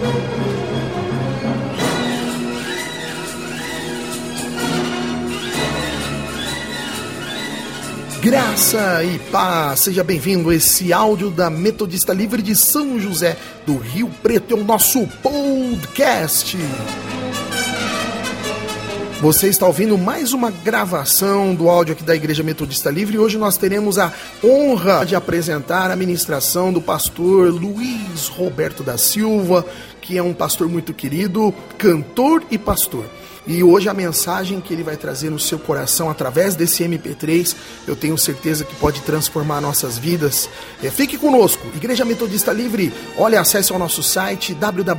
Graça e paz, seja bem-vindo a esse áudio da Metodista Livre de São José do Rio Preto, é o nosso podcast. Você está ouvindo mais uma gravação do áudio aqui da Igreja Metodista Livre e hoje nós teremos a honra de apresentar a ministração do pastor Luiz Roberto da Silva, que é um pastor muito querido, cantor e pastor. E hoje a mensagem que ele vai trazer no seu coração através desse MP3, eu tenho certeza que pode transformar nossas vidas. Fique conosco, Igreja Metodista Livre. Olha, acesse ao nosso site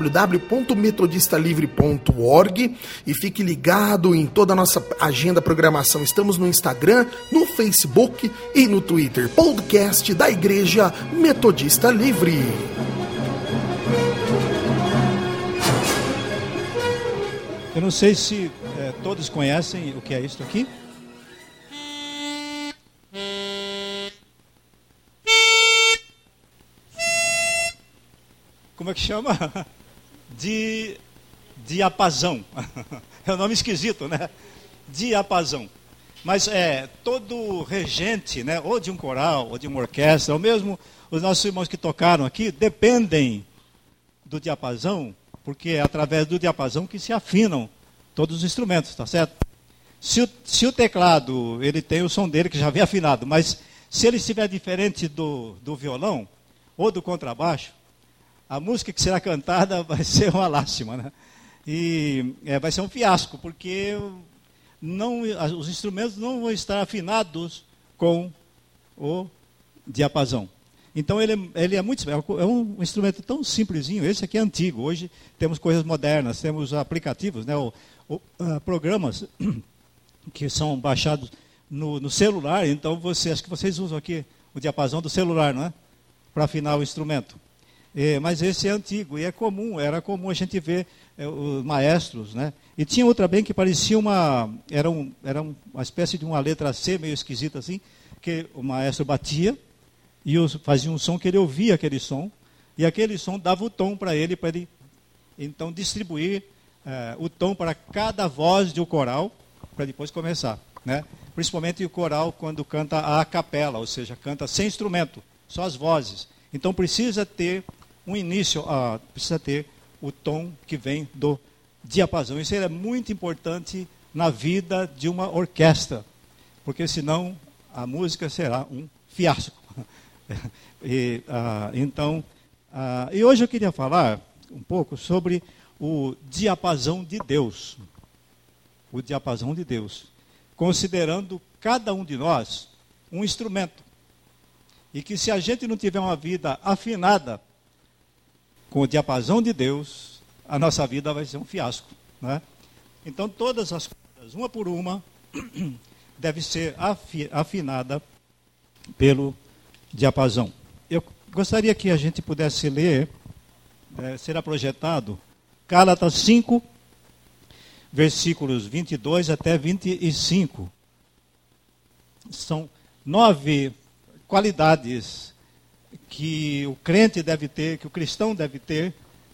www.metodistalivre.org e fique ligado em toda a nossa agenda, programação. Estamos no Instagram, no Facebook e no Twitter. Podcast da Igreja Metodista Livre. Eu não sei se todos conhecem o que é isso aqui. Como é que chama? Diapasão. É um nome esquisito, né? Diapasão. Mas todo regente, né, ou de um coral, ou de uma orquestra, ou mesmo os nossos irmãos que tocaram aqui, dependem do diapasão, porque é através do diapasão que se afinam todos os instrumentos, tá certo? Se o teclado, ele tem o som dele que já vem afinado, mas se ele estiver diferente do violão ou do contrabaixo, a música que será cantada vai ser uma lástima, né? E vai ser um fiasco, porque os instrumentos não vão estar afinados com o diapasão. Então ele é muito, é um instrumento tão simplesinho. Esse aqui é antigo. Hoje temos coisas modernas, temos aplicativos, né, programas que são baixados no celular. Então acho que vocês usam aqui o diapasão do celular, não é? Para afinar o instrumento. Mas esse é antigo e era comum a gente ver os maestros, né? E tinha outra bem que parecia era uma espécie de uma letra C meio esquisita assim, que o maestro batia e fazia um som que ele ouvia aquele som, e aquele som dava o tom para ele então distribuir o tom para cada voz de um coral, para depois começar, né? Principalmente o coral quando canta a capela, ou seja, canta sem instrumento, só as vozes. Então precisa ter um início, precisa ter o tom que vem do diapasão. Isso é muito importante na vida de uma orquestra, porque senão a música será um fiasco. E hoje eu queria falar um pouco sobre o diapasão de Deus. O diapasão de Deus. Considerando cada um de nós um instrumento. E que se a gente não tiver uma vida afinada com o diapasão de Deus, a nossa vida vai ser um fiasco, né? Então todas as coisas, uma por uma, deve ser afinada pelo diapasão. Eu gostaria que a gente pudesse ler, será projetado, Gálatas 5, versículos 22 até 25. São 9 qualidades que o crente deve ter, que o cristão deve ter,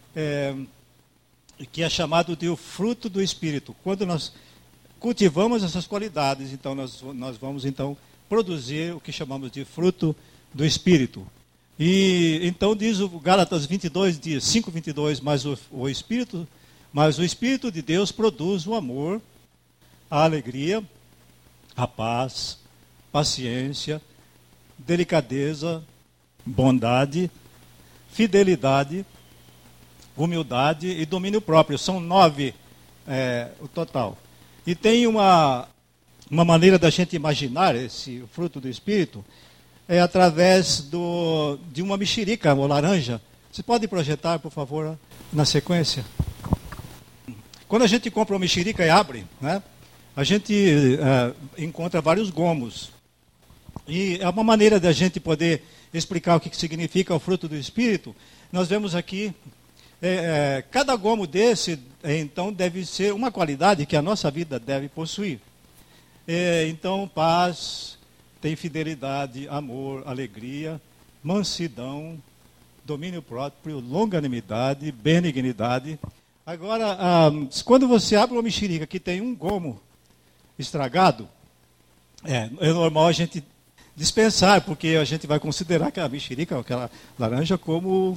que é chamado de o fruto do Espírito. Quando nós cultivamos essas qualidades, então nós vamos então produzir o que chamamos de fruto do Espírito. E então diz o Gálatas 22, diz 5:22, mas o Espírito de Deus produz o amor, a alegria, a paz, paciência, delicadeza, bondade, fidelidade, humildade e domínio próprio. São 9 o total. E tem uma maneira da gente imaginar esse fruto do Espírito, através de uma mexerica ou laranja. Você pode projetar, por favor, na sequência? Quando a gente compra uma mexerica e abre, né, a gente encontra vários gomos. E é uma maneira da gente poder explicar o que significa o fruto do Espírito. Nós vemos aqui, cada gomo desse, então, deve ser uma qualidade que a nossa vida deve possuir. Então, paz, tem fidelidade, amor, alegria, mansidão, domínio próprio, longanimidade, benignidade. Agora, quando você abre uma mexerica que tem um gomo estragado, é normal a gente dispensar, porque a gente vai considerar aquela mexerica, aquela laranja, como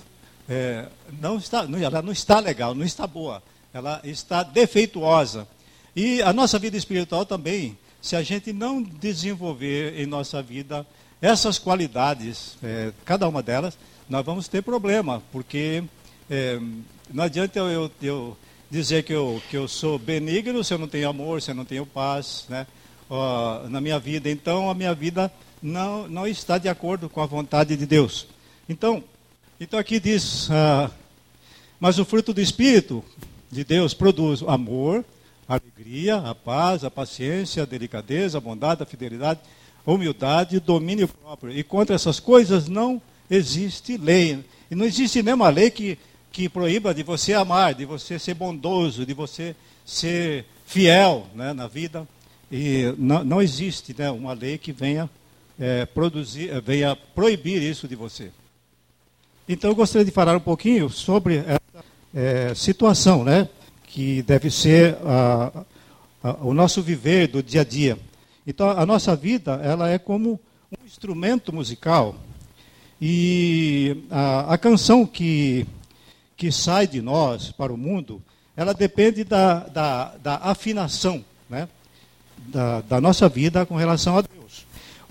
ela não está legal, não está boa, ela está defeituosa. E a nossa vida espiritual também, se a gente não desenvolver em nossa vida essas qualidades, cada uma delas, nós vamos ter problema, porque não adianta eu dizer que eu sou benigno se eu não tenho amor, se eu não tenho paz, né, na minha vida. Então, a minha vida não está de acordo com a vontade de Deus. Então aqui diz, mas o fruto do Espírito de Deus produz amor, a alegria, a paz, a paciência, a delicadeza, a bondade, a fidelidade, a humildade, o domínio próprio. E contra essas coisas não existe lei. E não existe nenhuma lei que proíba de você amar, de você ser bondoso, de você ser fiel, né, na vida. E não existe, né, uma lei que venha venha proibir isso de você. Então eu gostaria de falar um pouquinho sobre essa situação, né, que deve ser o nosso viver do dia a dia. Então a nossa vida, ela é como um instrumento musical, e a canção que sai de nós para o mundo, ela depende da afinação, né, da nossa vida com relação a Deus.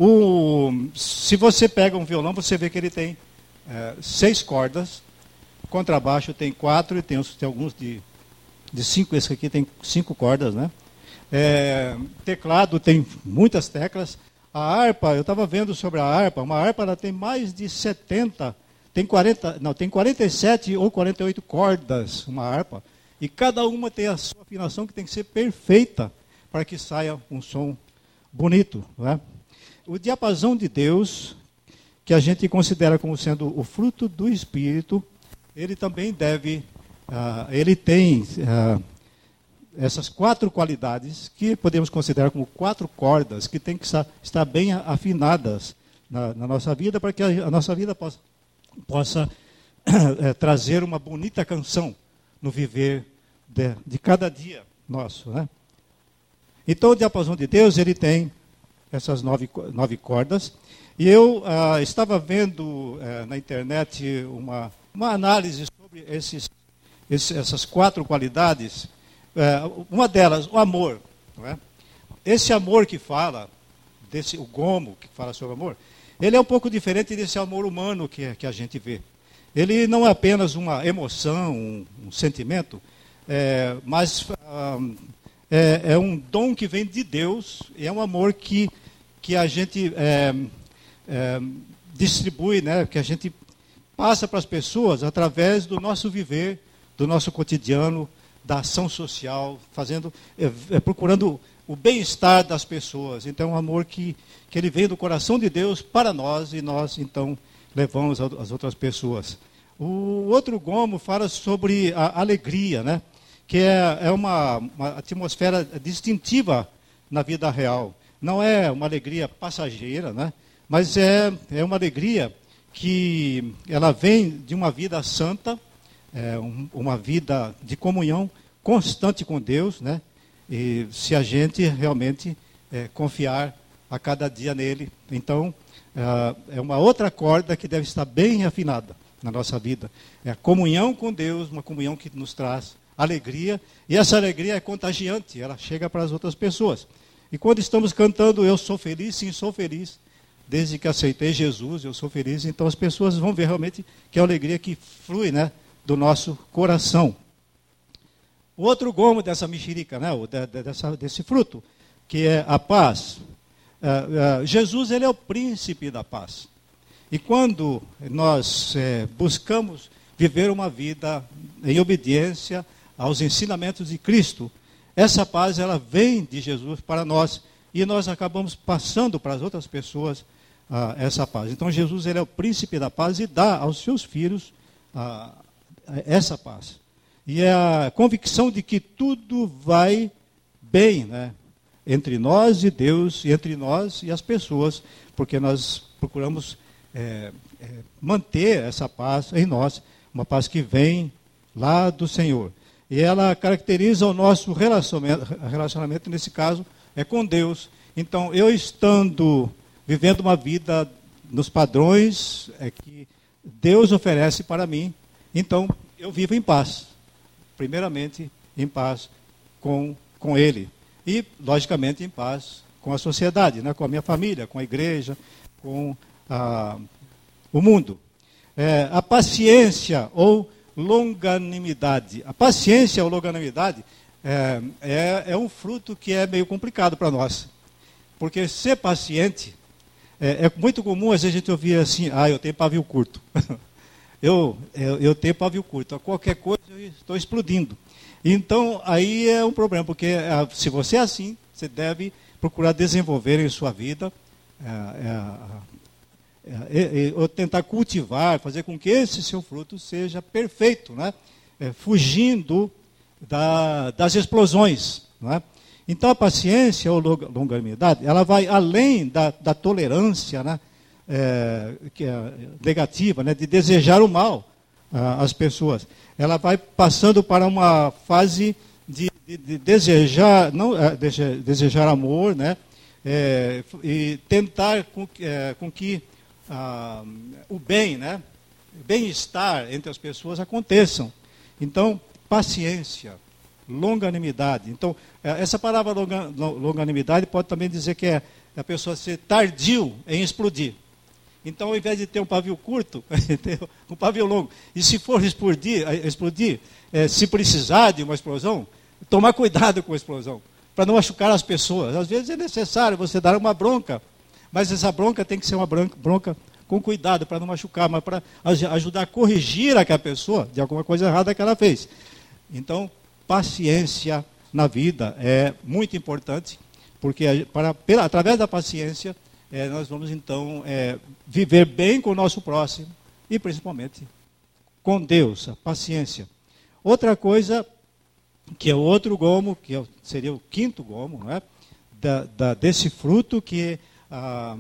Se você pega um violão, você vê que ele tem 6 cordas, contrabaixo tem 4, e tem alguns de 5, esse aqui tem 5 cordas, né? Teclado tem muitas teclas. A harpa, eu estava vendo sobre a harpa, uma harpa ela tem mais de 70, tem 47 ou 48 cordas, uma harpa, e cada uma tem a sua afinação que tem que ser perfeita para que saia um som bonito, né? O diapasão de Deus, que a gente considera como sendo o fruto do Espírito, ele também ele tem essas 4 qualidades que podemos considerar como 4 cordas que tem que estar bem afinadas na nossa vida, para que a nossa vida possa trazer uma bonita canção no viver de cada dia nosso, né? Então o diapasão de Deus, ele tem essas 9 cordas, e eu estava vendo na internet uma análise sobre essas 4 qualidades. Uma delas, o amor, não é? Esse amor que fala, o gomo que fala sobre amor, ele é um pouco diferente desse amor humano que a gente vê. Ele não é apenas uma emoção, um sentimento, mas é um dom que vem de Deus, e é um amor que a gente distribui, né, que a gente passa para as pessoas através do nosso viver, do nosso cotidiano, da ação social, procurando o bem-estar das pessoas. Então, é um amor que ele vem do coração de Deus para nós, e nós, então, levamos às outras pessoas. O outro gomo fala sobre a alegria, né? Que é uma atmosfera distintiva na vida real. Não é uma alegria passageira, né? Mas é uma alegria que ela vem de uma vida santa, uma vida de comunhão constante com Deus, né? E se a gente realmente confiar a cada dia nele. Então, é uma outra corda que deve estar bem afinada na nossa vida. É a comunhão com Deus, uma comunhão que nos traz alegria, e essa alegria é contagiante, ela chega para as outras pessoas. E quando estamos cantando, eu sou feliz, sim, sou feliz, desde que aceitei Jesus, eu sou feliz, então as pessoas vão ver realmente que é a alegria que flui, né, do nosso coração. O outro gomo dessa mexerica, né, desse fruto, que é a paz. Jesus, ele é o príncipe da paz. E quando nós buscamos viver uma vida em obediência aos ensinamentos de Cristo, essa paz, ela vem de Jesus para nós, e nós acabamos passando para as outras pessoas essa paz. Então Jesus, ele é o príncipe da paz e dá aos seus filhos essa paz. E é a convicção de que tudo vai bem, né, entre nós e Deus, e entre nós e as pessoas, porque nós procuramos manter essa paz em nós, uma paz que vem lá do Senhor. E ela caracteriza o nosso relacionamento, nesse caso, com Deus. Então, eu vivendo uma vida nos padrões que Deus oferece para mim, então eu vivo em paz. Primeiramente, em paz com Ele. E, logicamente, em paz com a sociedade, né? Com a minha família, com a igreja, com o mundo. A paciência ou longanimidade. A paciência ou longanimidade é um fruto que é meio complicado para nós. Porque ser paciente, é muito comum às vezes a gente ouvir assim, eu tenho pavio curto. eu tenho pavio curto. A qualquer coisa eu estou explodindo. Então, aí é um problema, porque se você é assim, você deve procurar desenvolver em sua vida, ou tentar cultivar, fazer com que esse seu fruto seja perfeito, né? Fugindo das explosões. Né? Então, a paciência ou longanimidade, ela vai além da tolerância, né? Que é negativa, né? De desejar o mal às pessoas. Ela vai passando para uma fase de desejar, desejar amor, né? E tentar com que o bem, né? O bem-estar entre as pessoas aconteçam. Então, paciência, longanimidade. Então, essa palavra longanimidade pode também dizer que é a pessoa ser tardio em explodir. Então, ao invés de ter um pavio curto, ter um pavio longo. E se for explodir, se precisar de uma explosão, tomar cuidado com a explosão, para não machucar as pessoas. Às vezes é necessário você dar uma bronca, mas essa bronca tem que ser uma bronca com cuidado, para não machucar, mas para ajudar a corrigir aquela pessoa de alguma coisa errada que ela fez. Então, paciência na vida é muito importante, porque através da paciência, nós vamos então viver bem com o nosso próximo e principalmente com Deus, a paciência. Outra coisa, que é o outro gomo, que seria o quinto gomo, não é? Desse fruto que a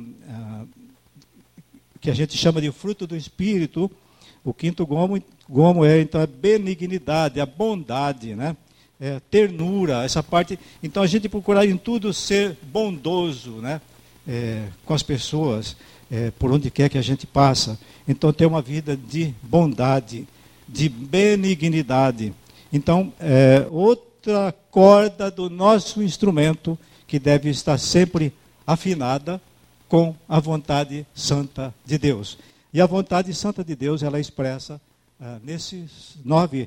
gente chama de fruto do Espírito. O quinto gomo então a benignidade, a bondade, né? Ternura, essa parte. Então a gente procurar em tudo ser bondoso, né? Com as pessoas, por onde quer que a gente passa. Então ter uma vida de bondade, de benignidade. Então, outra corda do nosso instrumento que deve estar sempre afinada com a vontade santa de Deus. E a vontade santa de Deus, ela é expressa nessas 9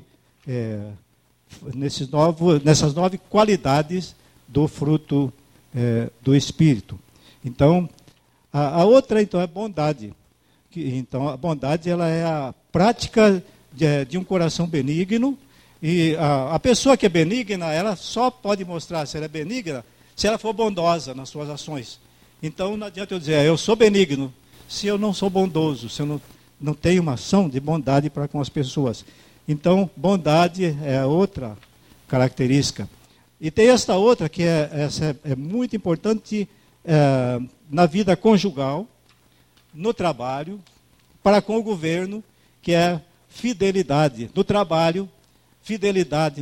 qualidades do fruto do Espírito. Então, a outra então é bondade. Então, a bondade ela é a prática de um coração benigno. E a pessoa que é benigna, ela só pode mostrar se ela é benigna se ela for bondosa nas suas ações. Então não adianta eu dizer, eu sou benigno, se eu não sou bondoso, se eu não tenho uma ação de bondade para com as pessoas. Então, bondade é outra característica. E tem esta outra, que essa é muito importante na vida conjugal, no trabalho, para com o governo, que é fidelidade no trabalho, fidelidade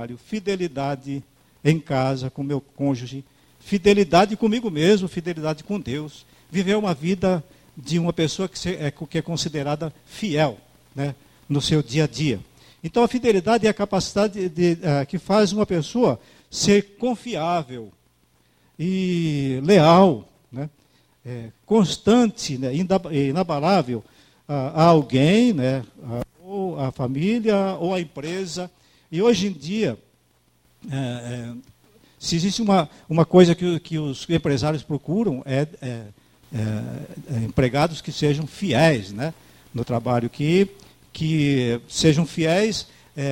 em casa, com meu cônjuge, fidelidade comigo mesmo, fidelidade com Deus. Viver uma vida de uma pessoa que é considerada fiel, né, no seu dia a dia. Então a fidelidade é a capacidade que faz uma pessoa ser confiável e leal, né, constante, né, inabalável a alguém, né, ou a família, ou a empresa. E hoje em dia, se existe uma coisa que os empresários procuram, empregados que sejam fiéis, né, no trabalho, que sejam fiéis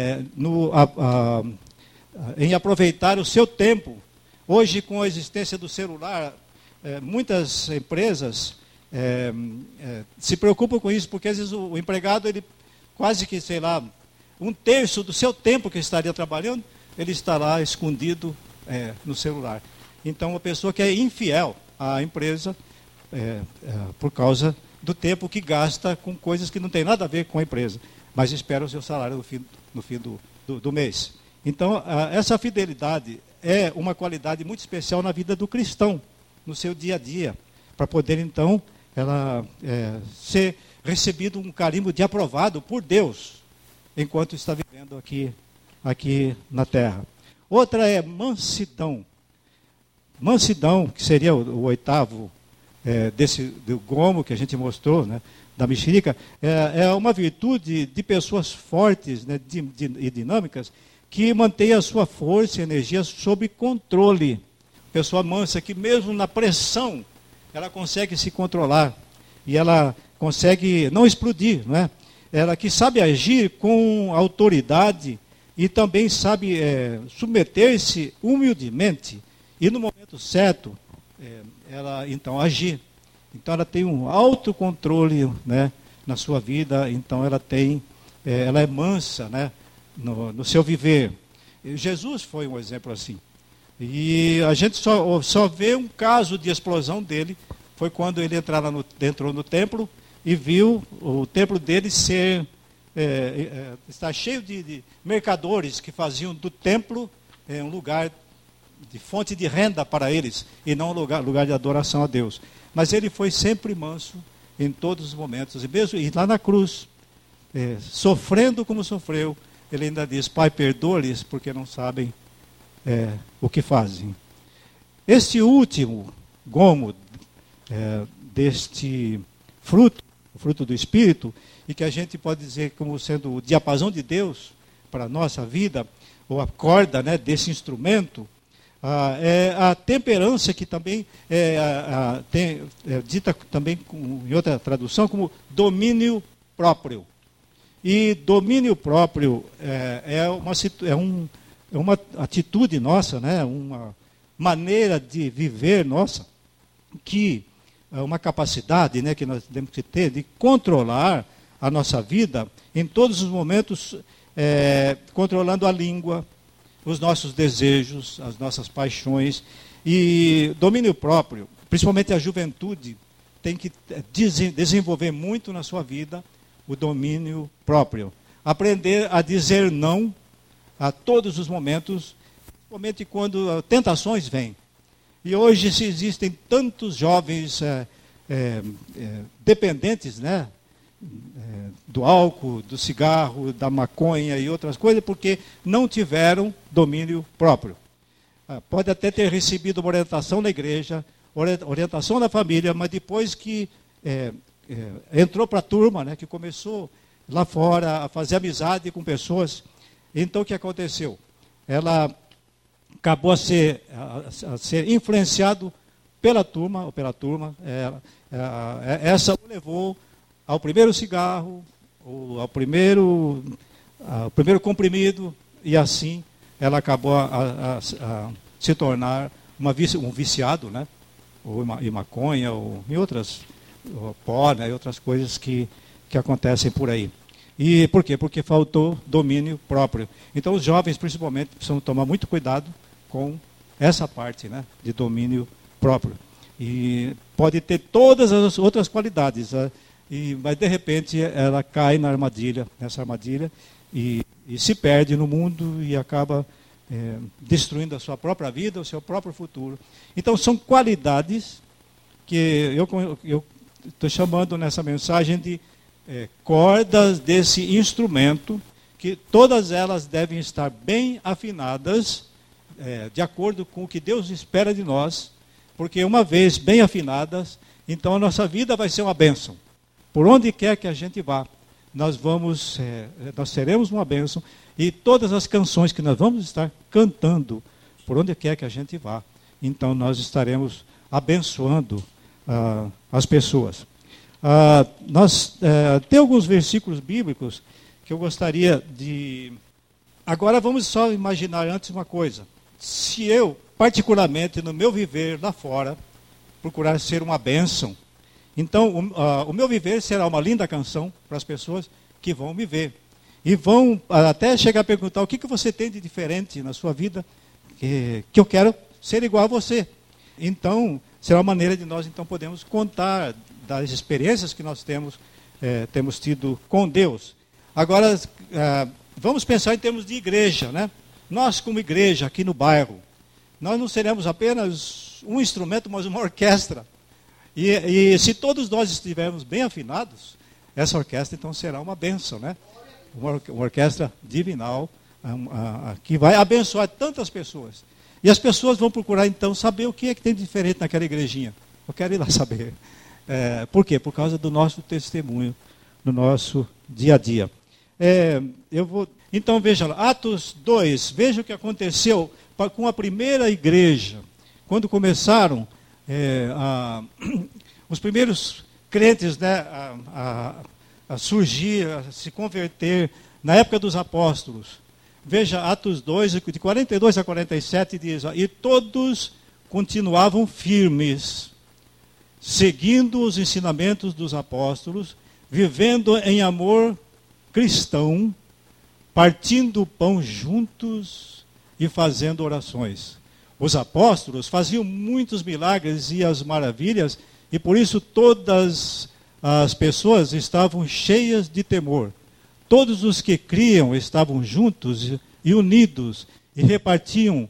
em aproveitar o seu tempo. Hoje, com a existência do celular, muitas empresas se preocupam com isso, porque às vezes o empregado, ele quase que, 1/3 do seu tempo que estaria trabalhando, ele está lá escondido no celular. Então, uma pessoa que é infiel à empresa, por causa do tempo que gasta com coisas que não tem nada a ver com a empresa, mas espera o seu salário no fim do mês. Então, essa fidelidade é uma qualidade muito especial na vida do cristão, no seu dia a dia, para poder, então, ela ser recebido um carimbo de aprovado por Deus, enquanto está vivendo aqui na terra. Outra é mansidão. Mansidão, que seria o oitavo do gomo que a gente mostrou, né, da mexerica, é uma virtude de pessoas fortes, né, e dinâmicas, que mantém a sua força e energia sob controle. Pessoa mansa que mesmo na pressão, ela consegue se controlar. E ela consegue não explodir, não é? Ela que sabe agir com autoridade e também sabe submeter-se humildemente. E no momento certo, ela então agir. Então ela tem um autocontrole, né, na sua vida. Então ela é mansa, né, no seu viver. Jesus foi um exemplo assim. E a gente só vê um caso de explosão dele, foi quando ele entrou no templo e viu o templo dele estar cheio de mercadores que faziam do templo um lugar de fonte de renda para eles, e não lugar de adoração a Deus. Mas ele foi sempre manso em todos os momentos, e mesmo lá na cruz, sofrendo como sofreu, ele ainda diz: Pai, perdoa-lhes, porque não sabem o que fazem. Este último gomo deste fruto, o fruto do Espírito, e que a gente pode dizer como sendo o diapasão de Deus para a nossa vida, ou a corda, né, desse instrumento, é a temperança, que também dita também em outra tradução como domínio próprio. E domínio próprio é uma atitude nossa, né, uma maneira de viver nossa, que é uma capacidade, né, que nós temos que ter de controlar a nossa vida em todos os momentos, controlando a língua, os nossos desejos, as nossas paixões. E domínio próprio, principalmente a juventude, tem que desenvolver muito na sua vida o domínio próprio. Aprender a dizer não a todos os momentos, principalmente quando tentações vêm. E hoje se existem tantos jovens dependentes, né, do álcool, do cigarro, da maconha e outras coisas, porque não tiveram domínio próprio. Pode até ter recebido uma orientação na igreja, orientação da família, mas depois que entrou para a turma, né, que começou lá fora a fazer amizade com pessoas, então o que aconteceu? Ela acabou a ser influenciado pela turma, essa o levou ao primeiro cigarro, ao primeiro comprimido, e assim ela acabou a se tornar um viciado, né? Ou em maconha, ou em outras, pó, né? E outras coisas que acontecem por aí. E por quê? Porque faltou domínio próprio. Então os jovens, principalmente, precisam tomar muito cuidado com essa parte, né, de domínio próprio. E pode ter todas as outras qualidades, mas de repente ela cai nessa armadilha, e se perde no mundo e acaba destruindo a sua própria vida, o seu próprio futuro. Então são qualidades que eu estou chamando nessa mensagem de cordas desse instrumento, que todas elas devem estar bem afinadas, de acordo com o que Deus espera de nós, porque uma vez bem afinadas, então a nossa vida vai ser uma bênção. Por onde quer que a gente vá, nós seremos uma bênção, e todas as canções que nós vamos estar cantando, por onde quer que a gente vá, então nós estaremos abençoando as pessoas. Tem alguns versículos bíblicos que eu gostaria de... Agora vamos só imaginar antes uma coisa. Se eu, particularmente no meu viver lá fora, procurar ser uma bênção, então o meu viver será uma linda canção para as pessoas que vão me ver. E vão até chegar a perguntar: o que você tem de diferente na sua vida, que eu quero ser igual a você. Então, será uma maneira de nós então podemos contar das experiências que nós temos tido com Deus. Agora, vamos pensar em termos de igreja, né? Nós, como igreja, aqui no bairro, nós não seremos apenas um instrumento, mas uma orquestra. E se todos nós estivermos bem afinados, essa orquestra, então, será uma bênção, né? Uma orquestra divinal, que vai abençoar tantas pessoas. E as pessoas vão procurar, então, saber o que é que tem de diferente naquela igrejinha. Eu quero ir lá saber. Por quê? Por causa do nosso testemunho, no nosso dia a dia. Então, veja lá, Atos 2, veja o que aconteceu com a primeira igreja. Quando começaram os primeiros crentes, né, a surgir, a se converter, na época dos apóstolos. Veja, Atos 2, de 42 a 47, diz: e todos continuavam firmes, seguindo os ensinamentos dos apóstolos, vivendo em amor cristão, partindo o pão juntos e fazendo orações. Os apóstolos faziam muitos milagres e as maravilhas, e por isso todas as pessoas estavam cheias de temor. Todos os que criam estavam juntos e unidos, e repartiam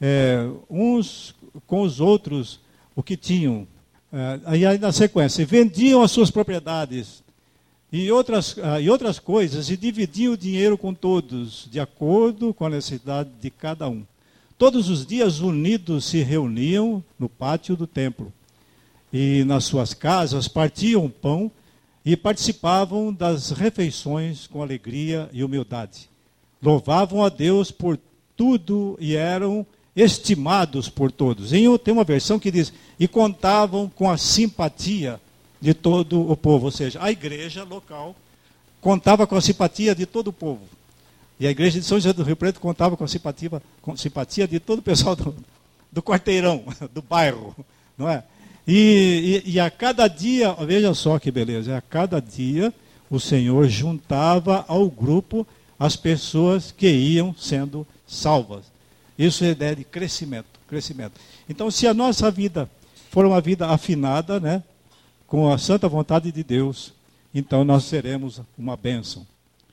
uns com os outros o que tinham. Aí na sequência, vendiam as suas propriedades e outras coisas, e dividiam o dinheiro com todos, de acordo com a necessidade de cada um. Todos os dias unidos se reuniam no pátio do templo, e nas suas casas partiam pão e participavam das refeições com alegria e humildade. Louvavam a Deus por tudo e eram estimados por todos. Tem uma versão que diz: e contavam com a simpatia de todo o povo. Ou seja, a igreja local contava com a simpatia de todo o povo. E a igreja de São José do Rio Preto contava com a simpatia de todo o pessoal do quarteirão, do bairro, não é? E a cada dia, veja só que beleza, a cada dia o Senhor juntava ao grupo as pessoas que iam sendo salvas. Isso é ideia de crescimento. Então, se a nossa vida for uma vida afinada, né, com a santa vontade de Deus, então nós seremos uma bênção.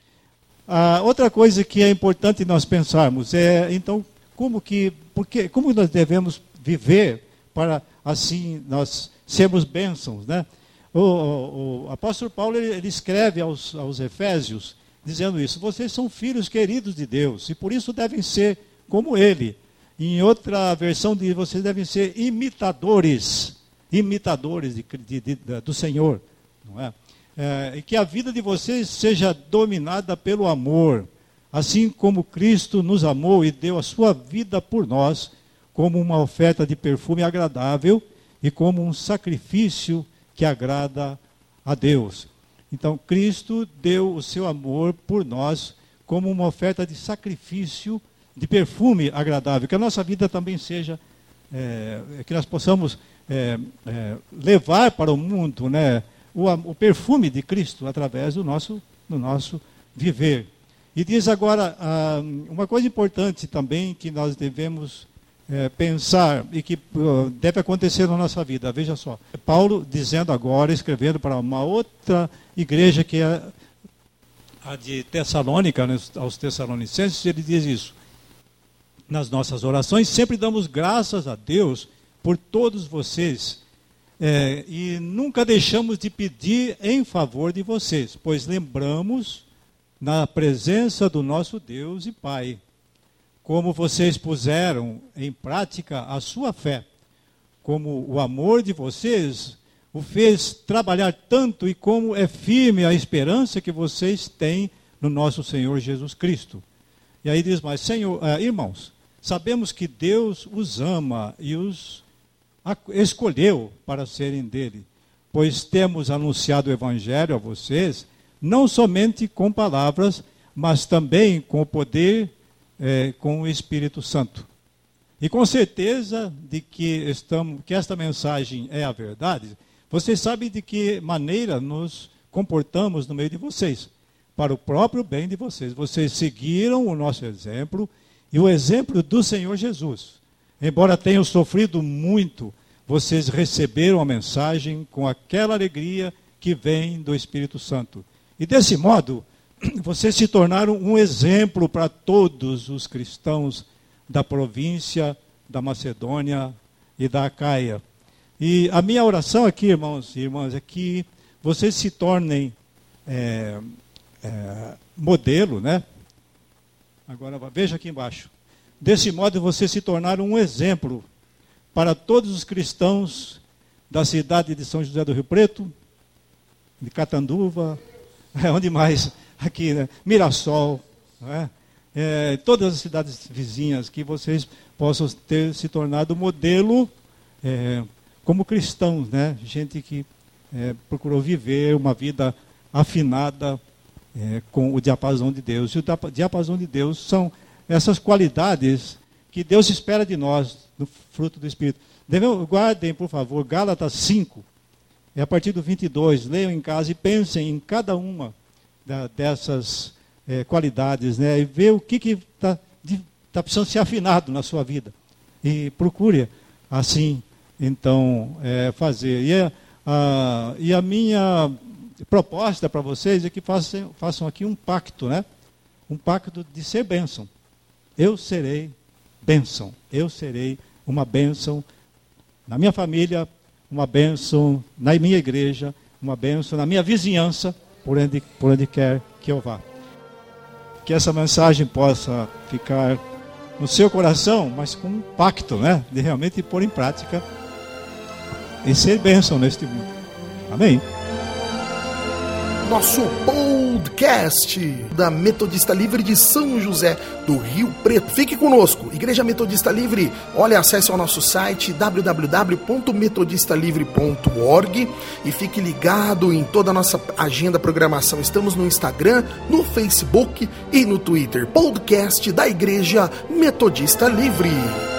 Outra coisa que é importante nós pensarmos então, como nós devemos viver para assim nós sermos bênçãos, né? O apóstolo Paulo ele escreve aos Efésios dizendo isso: vocês são filhos queridos de Deus e por isso devem ser como ele. Em outra versão diz: vocês devem ser imitadores do Senhor, não é? E que a vida de vocês seja dominada pelo amor, assim como Cristo nos amou e deu a sua vida por nós, como uma oferta de perfume agradável e como um sacrifício que agrada a Deus. Então, Cristo deu o seu amor por nós como uma oferta de sacrifício, de perfume agradável. Que a nossa vida também seja, que nós possamos levar para o mundo, né, o perfume de Cristo através do nosso viver. E diz agora, uma coisa importante também que nós devemos pensar e que deve acontecer na nossa vida. Veja só, Paulo dizendo agora, escrevendo para uma outra igreja que é a de Tessalônica, né, aos Tessalonicenses, ele diz isso: nas nossas orações sempre damos graças a Deus por todos vocês, e nunca deixamos de pedir em favor de vocês, pois lembramos na presença do nosso Deus e Pai como vocês puseram em prática a sua fé, como o amor de vocês o fez trabalhar tanto e como é firme a esperança que vocês têm no nosso Senhor Jesus Cristo. E aí diz mais: irmãos, sabemos que Deus os ama e os escolheu para serem dele, pois temos anunciado o Evangelho a vocês, não somente com palavras, mas também com o poder, com o Espírito Santo. E com certeza de que esta mensagem é a verdade, vocês sabem de que maneira nos comportamos no meio de vocês, para o próprio bem de vocês. Vocês seguiram o nosso exemplo e o exemplo do Senhor Jesus. Embora tenham sofrido muito, vocês receberam a mensagem com aquela alegria que vem do Espírito Santo. E desse modo, vocês se tornaram um exemplo para todos os cristãos da província da Macedônia e da Acaia. E a minha oração aqui, irmãos e irmãs, é que vocês se tornem modelo, né? Agora, veja aqui embaixo. Desse modo, vocês se tornaram um exemplo para todos os cristãos da cidade de São José do Rio Preto, de Catanduva, onde mais? Aqui, né? Mirassol, né? Todas as cidades vizinhas, que vocês possam ter se tornado modelo como cristãos, né? Gente que procurou viver uma vida afinada com o diapasão de Deus. E o diapasão de Deus são essas qualidades que Deus espera de nós, do fruto do Espírito. Guardem, por favor, Gálatas 5, a partir do 22, leiam em casa e pensem em cada uma dessas qualidades, né? E ver o que está precisando ser afinado na sua vida. E procure, assim, então, fazer. E a minha proposta para vocês é que façam aqui um pacto, né? Um pacto de ser bênção. Eu serei bênção. Eu serei uma bênção na minha família, uma bênção na minha igreja, uma bênção na minha vizinhança, por onde quer que eu vá. Que essa mensagem possa ficar no seu coração, mas com um pacto, né? De realmente pôr em prática e ser bênção neste mundo. Amém? Nosso podcast da Metodista Livre de São José do Rio Preto. Fique conosco, Igreja Metodista Livre. Olha, acesse ao nosso site www.metodistalivre.org e fique ligado em toda a nossa agenda, programação. Estamos no Instagram, no Facebook e no Twitter. Podcast da Igreja Metodista Livre.